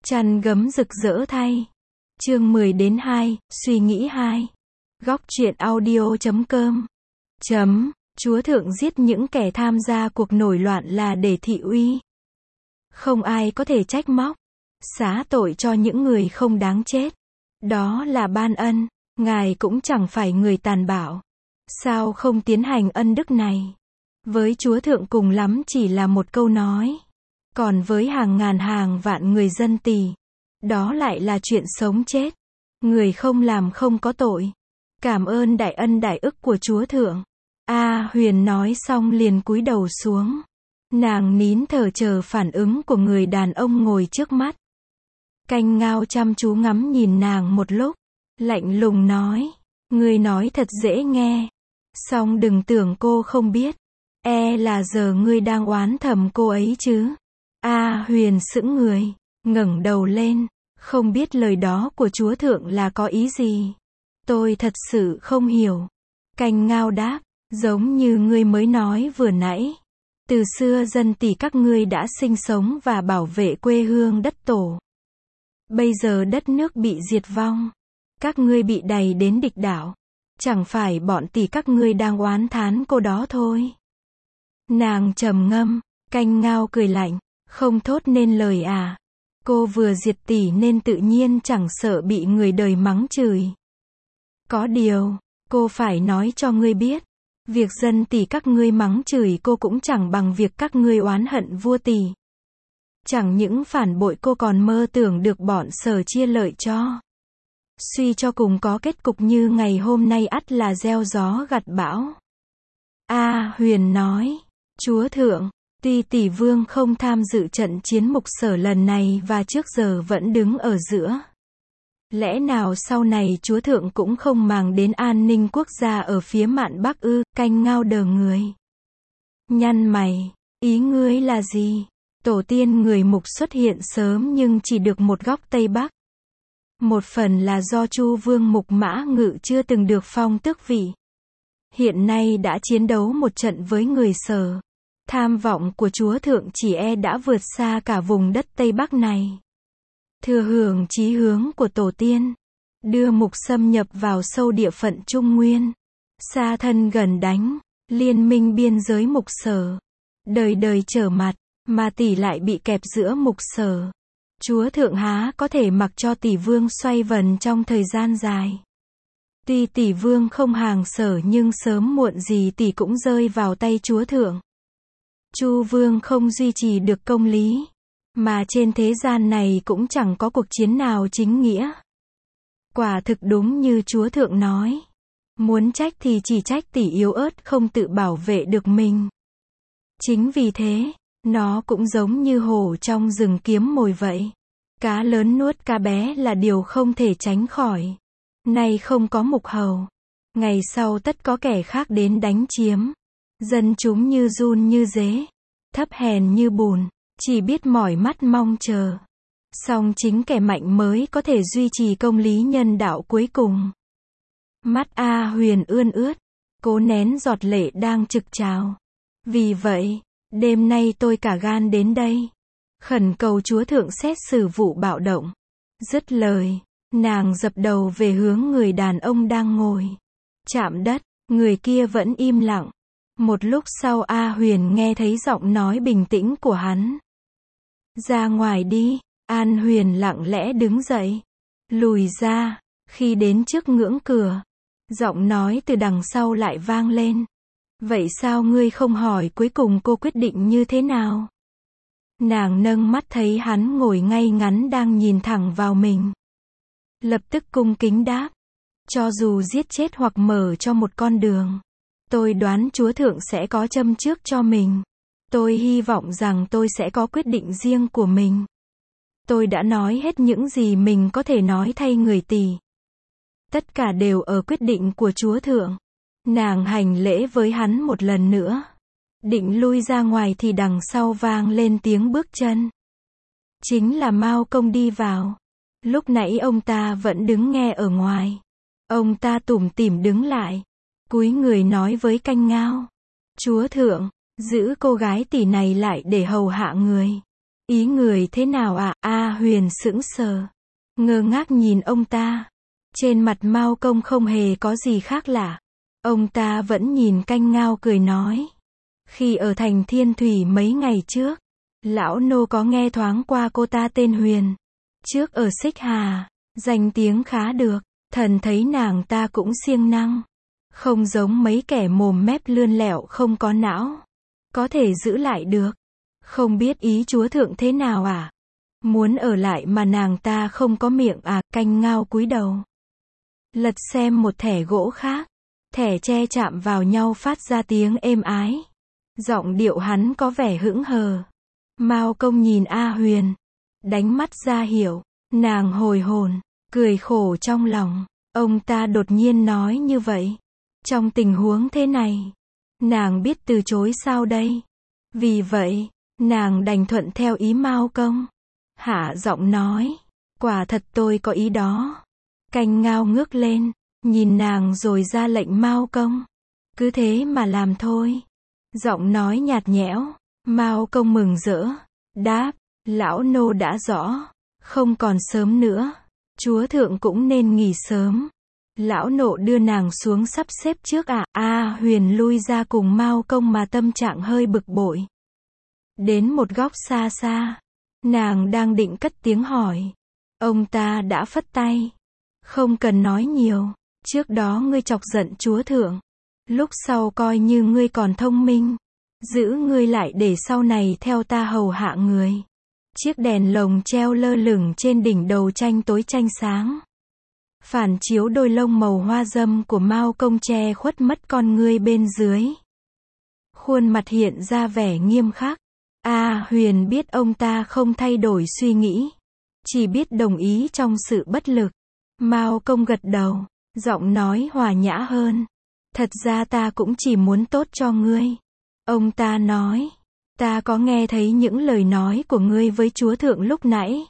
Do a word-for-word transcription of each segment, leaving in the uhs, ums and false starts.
Chăn gấm rực rỡ thay. Chương mười đến hai, suy nghĩ hai. Góc truyện audio chấm com. Chấm, Chúa Thượng giết những kẻ tham gia cuộc nổi loạn là để thị uy. Không ai có thể trách móc, xá tội cho những người không đáng chết. Đó là ban ân, Ngài cũng chẳng phải người tàn bạo. Sao không tiến hành ân đức này? Với Chúa Thượng cùng lắm chỉ là một câu nói. Còn với hàng ngàn hàng vạn người dân Tỳ, đó lại là chuyện sống chết. Người không làm không có tội. Cảm ơn đại ân đại ức của Chúa Thượng. A Huyền nói xong liền cúi đầu xuống. Nàng nín thở chờ phản ứng của người đàn ông ngồi trước mắt. Canh Ngao chăm chú ngắm nhìn nàng một lúc, lạnh lùng nói, ngươi nói thật dễ nghe, song đừng tưởng cô không biết, e là giờ ngươi đang oán thầm cô ấy chứ. A Huyền sững người, ngẩng đầu lên, không biết lời đó của Chúa Thượng là có ý gì. Tôi thật sự không hiểu. Canh Ngao đáp, giống như ngươi mới nói vừa nãy. Từ xưa dân Tỳ các ngươi đã sinh sống và bảo vệ quê hương đất tổ. Bây giờ đất nước bị diệt vong, các ngươi bị đày đến địch đảo. Chẳng phải bọn Tỳ các ngươi đang oán thán cô đó thôi. Nàng trầm ngâm, Canh Ngao cười lạnh, không thốt nên lời à. Cô vừa diệt Tỳ nên tự nhiên chẳng sợ bị người đời mắng chửi. Có điều, cô phải nói cho ngươi biết, việc dân Tỳ các ngươi mắng chửi cô cũng chẳng bằng việc các ngươi oán hận vua Tỳ. Chẳng những phản bội cô còn mơ tưởng được bọn Sở chia lợi cho. Suy cho cùng có kết cục như ngày hôm nay ắt là gieo gió gặt bão. A Huyền nói, Chúa Thượng, tuy Tỳ Vương không tham dự trận chiến Mục Sở lần này và trước giờ vẫn đứng ở giữa. Lẽ nào sau này Chúa Thượng cũng không màng đến an ninh quốc gia ở phía mạn Bắc ư? Canh Ngao đờ người. Nhăn mày, ý ngươi là gì? Tổ tiên người Mục xuất hiện sớm nhưng chỉ được một góc Tây Bắc. Một phần là do Chu Vương Mục Mã Ngự chưa từng được phong tước vị. Hiện nay đã chiến đấu một trận với người Sở. Tham vọng của Chúa Thượng chỉ e đã vượt xa cả vùng đất Tây Bắc này. Thừa hưởng chí hướng của tổ tiên, đưa Mục xâm nhập vào sâu địa phận Trung Nguyên, xa thân gần đánh, liên minh biên giới Mục Sở, đời đời trở mặt, mà Tỳ lại bị kẹp giữa Mục Sở. Chúa Thượng há có thể mặc cho Tỳ Vương xoay vần trong thời gian dài. Tuy Tỳ Vương không hàng Sở nhưng sớm muộn gì Tỳ cũng rơi vào tay Chúa Thượng. Chu Vương không duy trì được công lý, mà trên thế gian này cũng chẳng có cuộc chiến nào chính nghĩa. Quả thực đúng như Chúa Thượng nói. Muốn trách thì chỉ trách Tỳ yếu ớt không tự bảo vệ được mình. Chính vì thế, nó cũng giống như hổ trong rừng kiếm mồi vậy. Cá lớn nuốt cá bé là điều không thể tránh khỏi. Nay không có Mục hầu, ngày sau tất có kẻ khác đến đánh chiếm. Dân chúng như giun như dế, thấp hèn như bùn, chỉ biết mỏi mắt mong chờ. Song chính kẻ mạnh mới có thể duy trì công lý nhân đạo cuối cùng. Mắt A Huyền ươn ướt, cố nén giọt lệ đang trực trào. Vì vậy, đêm nay tôi cả gan đến đây, khẩn cầu Chúa Thượng xét xử vụ bạo động. Dứt lời, nàng dập đầu về hướng người đàn ông đang ngồi. Chạm đất, người kia vẫn im lặng. Một lúc sau A Huyền nghe thấy giọng nói bình tĩnh của hắn. Ra ngoài đi. An Huyền lặng lẽ đứng dậy, lùi ra. Khi đến trước ngưỡng cửa, giọng nói từ đằng sau lại vang lên. Vậy sao ngươi không hỏi cuối cùng cô quyết định như thế nào? Nàng nâng mắt thấy hắn ngồi ngay ngắn đang nhìn thẳng vào mình. Lập tức cung kính đáp. Cho dù giết chết hoặc mở cho một con đường, tôi đoán Chúa Thượng sẽ có châm trước cho mình. Tôi hy vọng rằng tôi sẽ có quyết định riêng của mình. Tôi đã nói hết những gì mình có thể nói thay người Tỳ. Tất cả đều ở quyết định của Chúa Thượng. Nàng hành lễ với hắn một lần nữa. Định lui ra ngoài thì đằng sau vang lên tiếng bước chân. Chính là Mao Công đi vào. Lúc nãy ông ta vẫn đứng nghe ở ngoài. Ông ta tủm tỉm đứng lại, cúi người nói với Canh Ngao. Chúa Thượng, giữ cô gái Tỳ này lại để hầu hạ người. Ý người thế nào ạ? À? A Huyền sững sờ, ngơ ngác nhìn ông ta. Trên mặt Mao Công không hề có gì khác lạ. Ông ta vẫn nhìn Canh Ngao cười nói. Khi ở thành Thiên Thủy mấy ngày trước, lão nô có nghe thoáng qua cô ta tên Huyền. Trước ở Xích Hà, danh tiếng khá được, thần thấy nàng ta cũng siêng năng. Không giống mấy kẻ mồm mép lươn lẹo không có não. Có thể giữ lại được. Không biết ý chúa thượng thế nào à? Muốn ở lại mà nàng ta không có miệng à? Canh Ngao cúi đầu, lật xem một thẻ gỗ khác. Thẻ tre chạm vào nhau phát ra tiếng êm ái. Giọng điệu hắn có vẻ hững hờ. Mao Công nhìn A Huyền, đánh mắt ra hiểu. Nàng hồi hồn, cười khổ trong lòng. Ông ta đột nhiên nói như vậy. Trong tình huống thế này, nàng biết từ chối sao đây? Vì vậy, nàng đành thuận theo ý Mao Công. Hạ giọng nói, quả thật tôi có ý đó. Canh Ngao ngước lên, nhìn nàng rồi ra lệnh Mao Công. Cứ thế mà làm thôi. Giọng nói nhạt nhẽo. Mao Công mừng rỡ, đáp, lão nô đã rõ. Không còn sớm nữa. Chúa thượng cũng nên nghỉ sớm. Lão nộ đưa nàng xuống sắp xếp trước à? A Huyền lui ra cùng Mao Công mà tâm trạng hơi bực bội. Đến một góc xa xa, nàng đang định cất tiếng hỏi. Ông ta đã phất tay. Không cần nói nhiều. Trước đó ngươi chọc giận chúa thượng. Lúc sau coi như ngươi còn thông minh. Giữ ngươi lại để sau này theo ta hầu hạ người. Chiếc đèn lồng treo lơ lửng trên đỉnh đầu tranh tối tranh sáng. Phản chiếu đôi lông màu hoa dâm của Mao Công che khuất mất con ngươi bên dưới. Khuôn mặt hiện ra vẻ nghiêm khắc. A Huyền biết ông ta không thay đổi suy nghĩ. Chỉ biết đồng ý trong sự bất lực. Mao Công gật đầu, giọng nói hòa nhã hơn. Thật ra ta cũng chỉ muốn tốt cho ngươi. Ông ta nói, ta có nghe thấy những lời nói của ngươi với chúa thượng lúc nãy.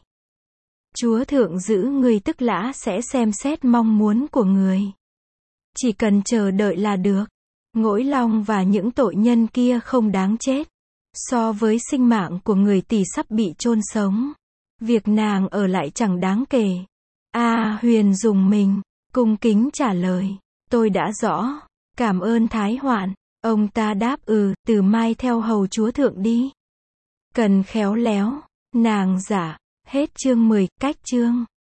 Chúa thượng giữ ngươi tức lã sẽ xem xét mong muốn của người. Chỉ cần chờ đợi là được. Ngỗi Long và những tội nhân kia không đáng chết. So với sinh mạng của người tỷ sắp bị chôn sống, việc nàng ở lại chẳng đáng kể. A Huyền dùng mình, cung kính trả lời. Tôi đã rõ. Cảm ơn Thái Hoạn. Ông ta đáp ừ, từ mai theo hầu chúa thượng đi. Cần khéo léo. Nàng giả. Hết chương mười, cách chương.